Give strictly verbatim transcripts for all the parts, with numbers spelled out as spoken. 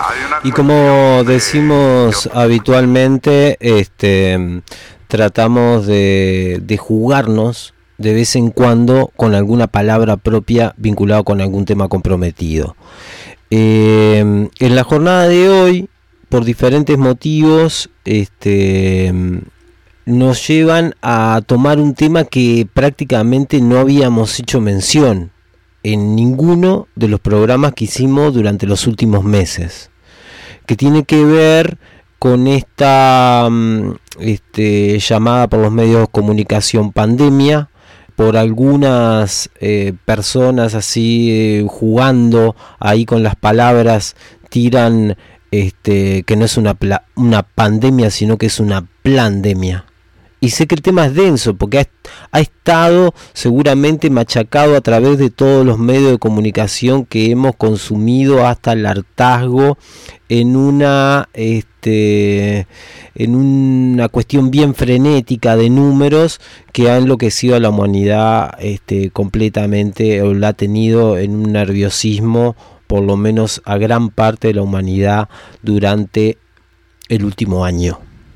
Y como decimos habitualmente, este, tratamos de, de jugarnos de vez en cuando con alguna palabra propia vinculada con algún tema comprometido. Eh, en la jornada de hoy, por diferentes motivos, este, nos llevan a tomar un tema que prácticamente no habíamos hecho mención en ninguno de los programas que hicimos durante los últimos meses, que tiene que ver con esta este, llamada por los medios de comunicación pandemia, por algunas eh, personas así eh, jugando ahí con las palabras, tiran este, que no es una, pla- una pandemia, sino que es una plandemia. Y sé que el tema es denso porque ha, ha estado seguramente machacado a través de todos los medios de comunicación que hemos consumido hasta el hartazgo en una este en una cuestión bien frenética de números que ha enloquecido a la humanidad este completamente, o la ha tenido en un nerviosismo, por lo menos a gran parte de la humanidad durante el último año.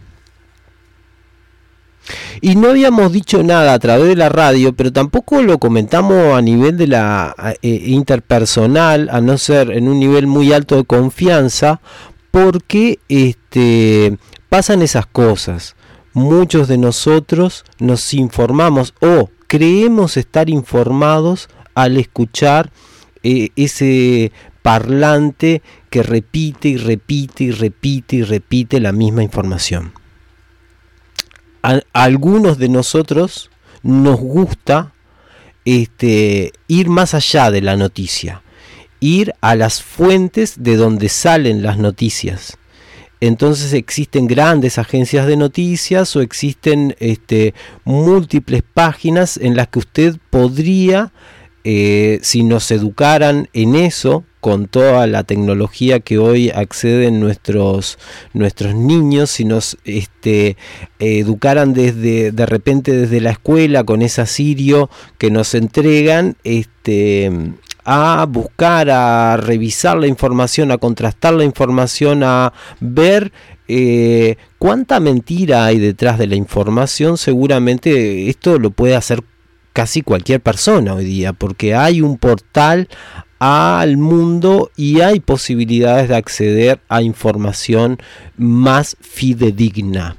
Y no habíamos dicho nada a través de la radio, pero tampoco lo comentamos a nivel de la eh, interpersonal, a no ser en un nivel muy alto de confianza, porque este, pasan esas cosas. Muchos de nosotros nos informamos o creemos estar informados al escuchar eh, ese parlante que repite y repite y repite y repite la misma información. A algunos de nosotros nos gusta este, ir más allá de la noticia, ir a las fuentes de donde salen las noticias. Entonces existen grandes agencias de noticias o existen este, múltiples páginas en las que usted podría, eh, si nos educaran en eso, con toda la tecnología que hoy acceden nuestros nuestros niños, si nos este, educaran desde de repente desde la escuela con esa Sirio que nos entregan, este, a buscar, a revisar la información, a contrastar la información, a ver eh, cuánta mentira hay detrás de la información. Seguramente esto lo puede hacer casi cualquier persona hoy día, porque hay un portal al mundo y hay posibilidades de acceder a información más fidedigna.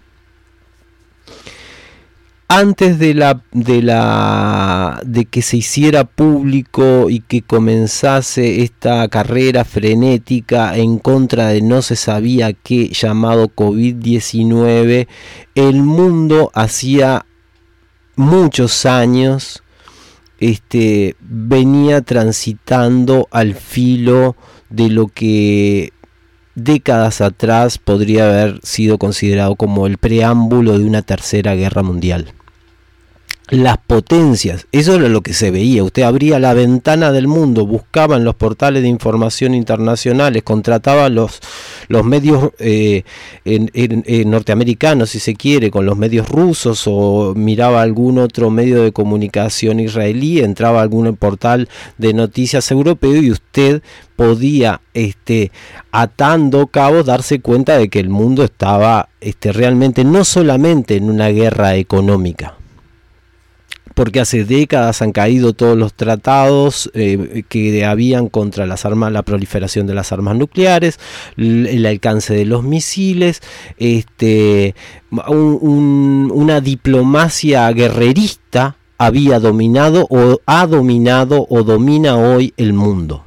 Antes de la de la de que se hiciera público y que comenzase esta carrera frenética en contra de no se sabía qué llamado covid diecinueve, el mundo hacía muchos años este venía transitando al filo de lo que décadas atrás podría haber sido considerado como el preámbulo de una tercera guerra mundial. Las potencias, eso era lo que se veía. Usted abría la ventana del mundo, buscaba en los portales de información internacionales, contrataba los, los medios eh, en, en, en norteamericanos, si se quiere, con los medios rusos, o miraba algún otro medio de comunicación israelí, entraba a algún portal de noticias europeo y usted podía, este, atando cabos, darse cuenta de que el mundo estaba este, realmente no solamente en una guerra económica, porque hace décadas han caído todos los tratados eh, que habían contra las armas, la proliferación de las armas nucleares, el alcance de los misiles, este, un, un, una diplomacia guerrerista había dominado o ha dominado o domina hoy el mundo.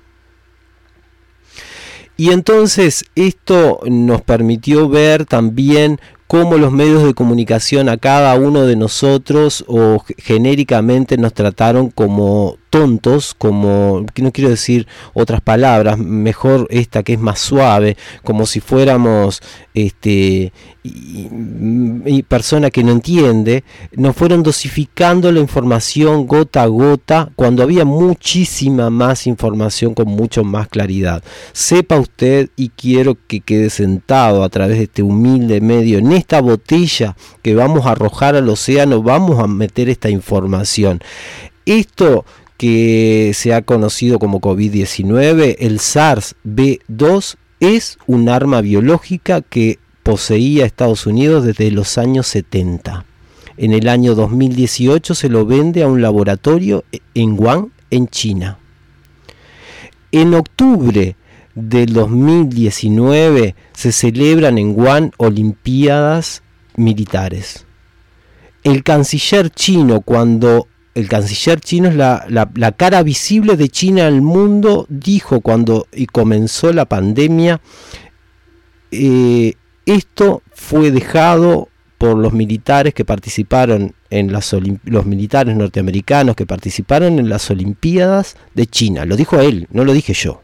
Y entonces esto nos permitió ver también cómo los medios de comunicación a cada uno de nosotros o genéricamente nos trataron como tontos, como, no quiero decir otras palabras, mejor esta que es más suave, como si fuéramos este y, y persona que no entiende. Nos fueron dosificando la información gota a gota cuando había muchísima más información con mucho más claridad. Sepa usted, y quiero que quede sentado a través de este humilde medio, en esta botella que vamos a arrojar al océano, vamos a meter esta información. Esto que se ha conocido como covid diecinueve, el SARS-B dos, es un arma biológica que poseía Estados Unidos desde los años setenta. En el año dos mil dieciocho se lo vende a un laboratorio en Wuhan, en China. En octubre del dos mil diecinueve se celebran en Wuhan Olimpiadas Militares. El canciller chino, cuando el canciller chino es la, la, la cara visible de China al mundo, dijo cuando y comenzó la pandemia, eh, esto fue dejado por los militares que participaron en las Olimp- los militares norteamericanos que participaron en las Olimpiadas de China. Lo dijo él, no lo dije yo.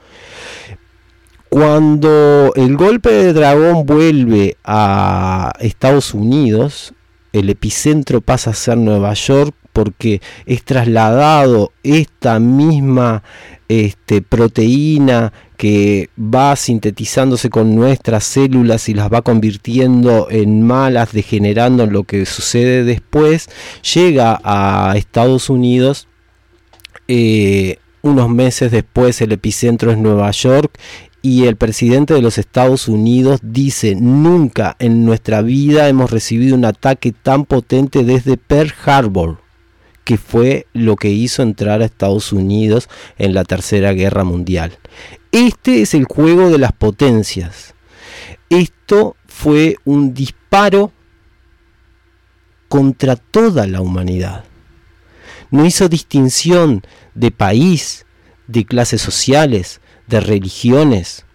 Cuando el golpe de dragón vuelve a Estados Unidos, el epicentro pasa a ser Nueva York, porque es trasladado esta misma este, proteína que va sintetizándose con nuestras células y las va convirtiendo en malas, degenerando en lo que sucede después, llega a Estados Unidos. Eh, unos meses después el epicentro es Nueva York, y el presidente de los Estados Unidos dice: nunca en nuestra vida hemos recibido un ataque tan potente desde Pearl Harbor, que fue lo que hizo entrar a Estados Unidos en la Tercera Guerra Mundial. Este es el juego de las potencias. Esto fue un disparo contra toda la humanidad. No hizo distinción de país, de clases sociales, de religiones.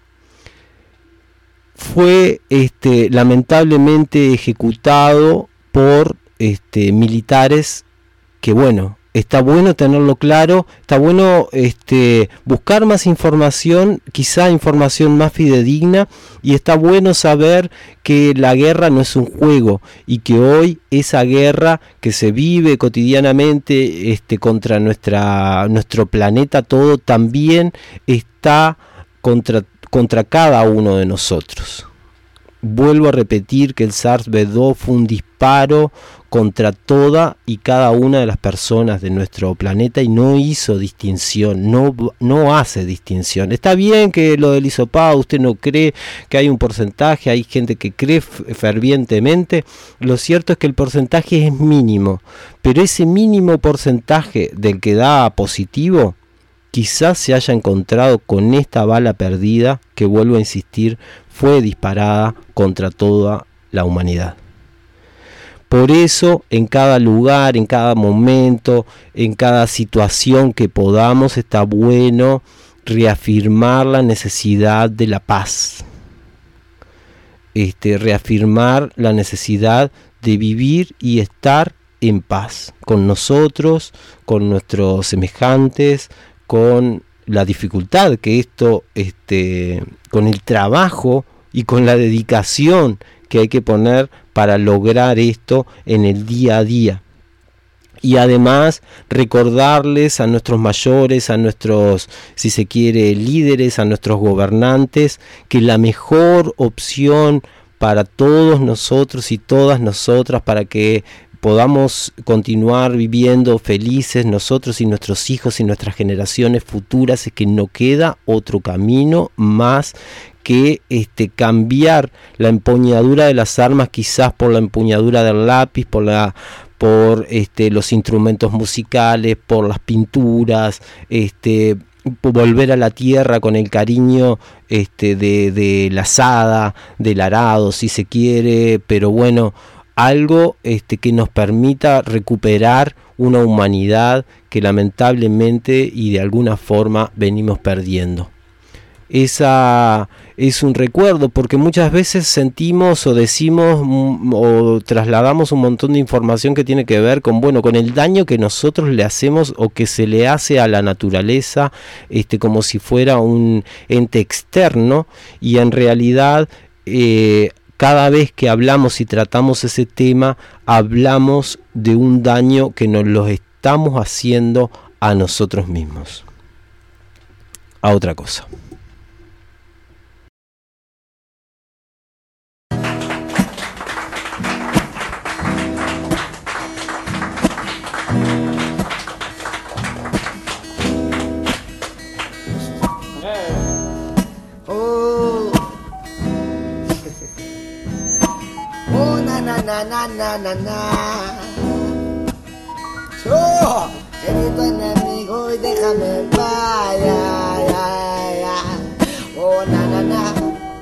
Fue este, lamentablemente ejecutado por este, militares que, bueno, está bueno tenerlo claro, está bueno este, buscar más información, quizá información más fidedigna, y está bueno saber que la guerra no es un juego y que hoy esa guerra que se vive cotidianamente este, contra nuestra, nuestro planeta todo también está contra, contra cada uno de nosotros. Vuelvo a repetir que el SARS-CoV dos fue un disparo contra toda y cada una de las personas de nuestro planeta y no hizo distinción, no, no hace distinción. Está bien que lo del hisopado, usted no cree que hay un porcentaje, hay gente que cree fervientemente, lo cierto es que el porcentaje es mínimo, pero ese mínimo porcentaje del que da positivo, quizás se haya encontrado con esta bala perdida que, vuelvo a insistir, fue disparada contra toda la humanidad. Por eso, en cada lugar, en cada momento, en cada situación que podamos, está bueno reafirmar la necesidad de la paz. Este, reafirmar la necesidad de vivir y estar en paz con nosotros, con nuestros semejantes, con la dificultad que esto, este, con el trabajo y con la dedicación que hay que poner para lograr esto en el día a día. Y además recordarles a nuestros mayores, a nuestros, si se quiere, líderes, a nuestros gobernantes, que la mejor opción para todos nosotros y todas nosotras, para que podamos continuar viviendo felices nosotros y nuestros hijos y nuestras generaciones futuras, es que no queda otro camino más que este, cambiar la empuñadura de las armas, quizás por la empuñadura del lápiz, por la por este, los instrumentos musicales, por las pinturas, este, volver a la tierra con el cariño este, de, de la asada, del arado, si se quiere, pero bueno, algo este, que nos permita recuperar una humanidad que lamentablemente y de alguna forma venimos perdiendo. Esa es un recuerdo, porque muchas veces sentimos o decimos o trasladamos un montón de información que tiene que ver con, bueno, con el daño que nosotros le hacemos o que se le hace a la naturaleza, este, como si fuera un ente externo, y en realidad eh, cada vez que hablamos y tratamos ese tema, hablamos de un daño que nos lo estamos haciendo a nosotros mismos. A otra cosa. Oh, na na na na na. Oh, querido enemigo y déjame en paz, ya, ya, ya. Oh, na na na.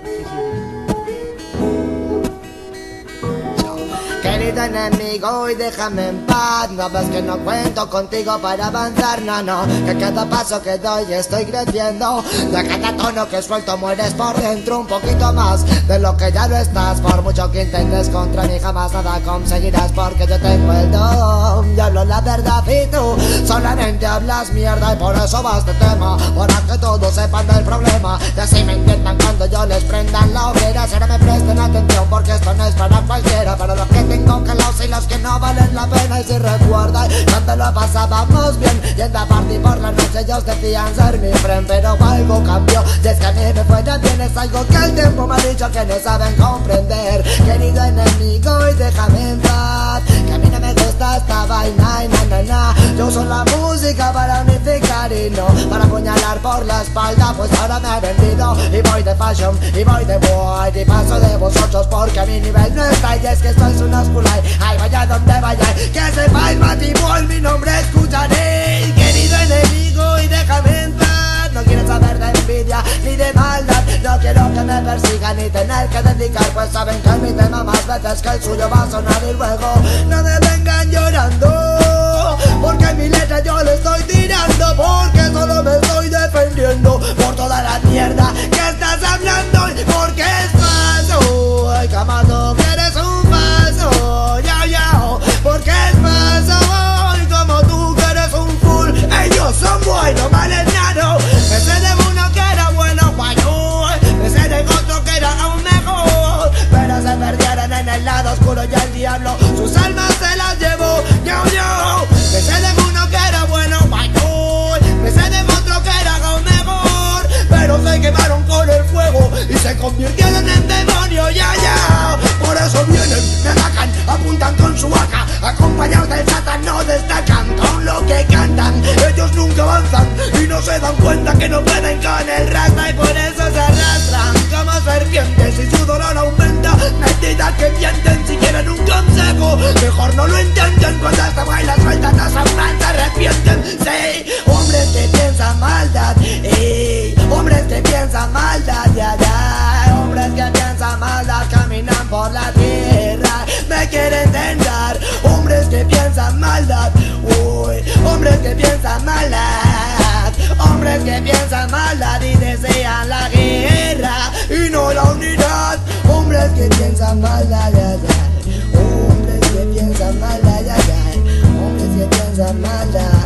Querido enemigo y déjame en paz. No ves que no cuento contigo para avanzar, no, no. Que cada paso que doy estoy creciendo. De cada tono que suelto mueres por dentro un poquito más de lo que ya lo estás. Por mucho que intentes contra mí jamás nada conseguirás, porque yo tengo el don y hablo la verdad y tú solamente hablas mierda. Y por eso va este tema, para que todos sepan del problema. Y así me entiendan cuando yo les prendan la hoguera. Será me presten atención porque esto no es para cualquiera. Para los que tengo calados y los que no valen la pena. Y si recuerdas cuando lo pasábamos bien y en la party por la noche ellos decían ser mi friend, pero algo cambió y es que a mí me fue tan bien. Es algo que el tiempo me ha dicho que no saben comprender. Querido enemigo y déjame en paz, que a mí no me gusta esta vaina y na na na. Yo uso la música para unificar y no para apuñalar por la espalda, pues ahora me he vendido y voy de fashion y voy de boy y paso de vosotros porque a mi nivel no está. Y es que esto es una osculay, ay vaya donde vaya, que sepáis Matibol, mi nombre escucharéis. Querido enemigo y déjame en paz, no quiero saber de envidia ni de maldad. No quiero que me persigan ni tener que dedicar, pues saben que mi tema más veces que el suyo va a sonar. Y luego no me vengan llorando, porque mi letra yo le estoy tirando, porque solo me estoy defendiendo por toda la mierda que estás hablando. Porque es falso, ay Camado, que eres un falso, ya ya. Porque es falso, ay como tú que eres un full. Ellos son buenos, valen nada. Me sé de uno que era bueno, bueno. Me sé de otro que era aún mejor, pero se perdieron en el lado oscuro y el diablo sus almas se las llevó. Yo, yo. Me sé de uno que era bueno, bueno. Me sé de otro que era aún mejor, pero se quemaron con el fuego y se convirtieron en demonios, ya, ya. Por eso vienen, me atacan, apuntan con su A K, acompañados del Satan no destacan con lo que cantan. Ellos nunca avanzan y no se dan cuenta que no pueden con el rasta, y por eso se arrastran como serpientes y su dolor aumenta. Mentiras que mienten si quieren un consejo, mejor no lo intenten. Cuando esta baila suelta las aún se arrepienten. Sí, hombres que piensan maldad, ey, hombres que piensan maldad, ya, ya. Hombres que piensan maldad caminan por la tierra, me quieren tentar. Hombres que piensan maldad, uy, hombres que piensan maldad, hombres que piensan maldad y desean la guerra y no la unidad. Hombres que piensan maldad, ya, ya. Hombres que piensan maldad, ya, ya. Hombres que piensan maldad.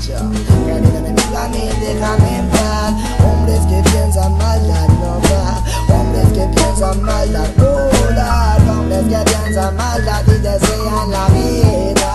Querido enemigo, a mí déjame en paz. Hombres que piensan maldad, no va. Hombres que piensan maldad, pura. Hombres que piensan maldad y desean la vida.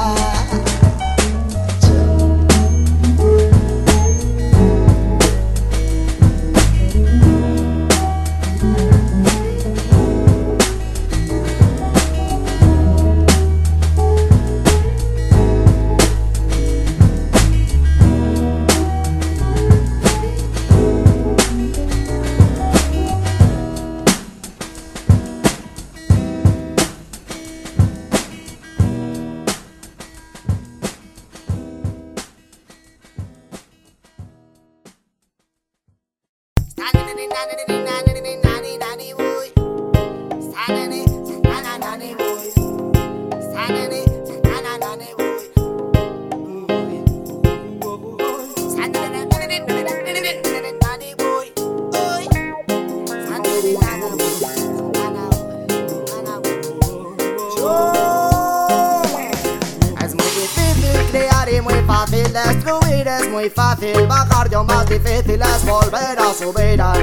Destruir es muy fácil, bajar yo más difícil es volver a subir al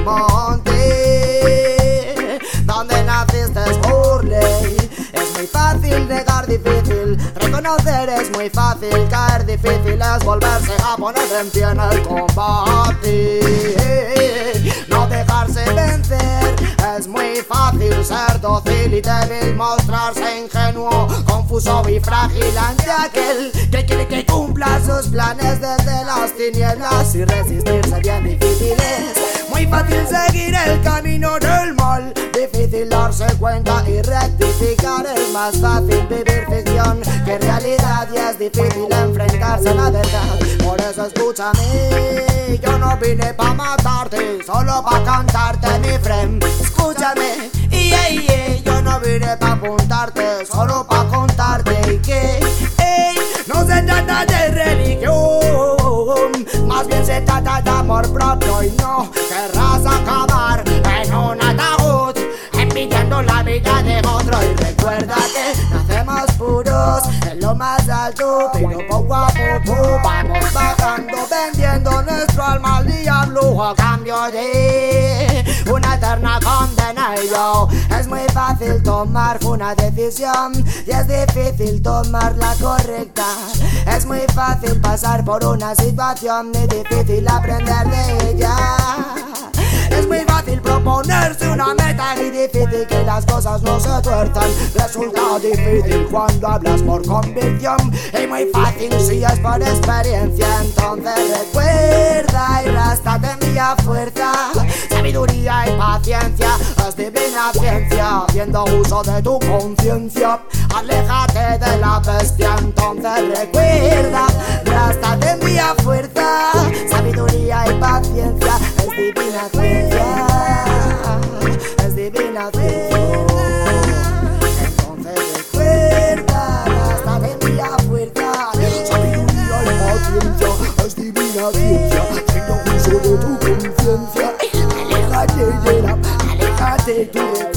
monte donde naciste es Burley. Es muy fácil negar, difícil reconocer, es muy fácil caer, difícil es volverse a poner en pie en el combate. No dejarse vencer, es muy fácil ser dócil y débil, mostrarse ingenuo, confuso y frágil ante aquel que quiere que cumpla sus planes desde las tinieblas, y resistirse bien difícil es muy fácil seguir el camino del mal, difícil difícil darse cuenta y rectificar. Es más fácil vivir ficción que realidad, y es difícil enfrentarse a la verdad. Por eso escúchame, yo no vine pa' matarte, solo pa' cantarte mi friend. Escúchame, yeah, yeah, yo no vine pa' apuntarte, solo pa' contarte que ey, no se trata de religión, más bien se trata de amor propio. Y no querrás acabar en un ataúd envidiando la vida de otro. Y recuerda que nacemos puros en lo más alto, pero poco a poco vamos bajando, vendiendo nuestro alma al diablo a cambio de una eterna condena. Y yo, es muy fácil tomar una decisión y es difícil tomar la correcta. Es muy fácil pasar por una situación y difícil aprender de ella. Es muy fácil proponerse una meta y difícil que las cosas no se tuerzan. Resulta difícil cuando hablas por convicción y muy fácil si es por experiencia. Entonces recuerda y Rasta te envía fuerza, sabiduría y paciencia. Es divina ciencia, haciendo uso de tu conciencia. Aléjate de la bestia. Entonces recuerda, Rasta te envía fuerza, sabiduría y paciencia. Es divina ciencia, es divina ciencia. Entonces recuerda, Rasta te envía fuerza, sabiduría y paciencia. Es divina ciencia, haciendo uso de tu conciencia. Aléjate de la, aléjate de tu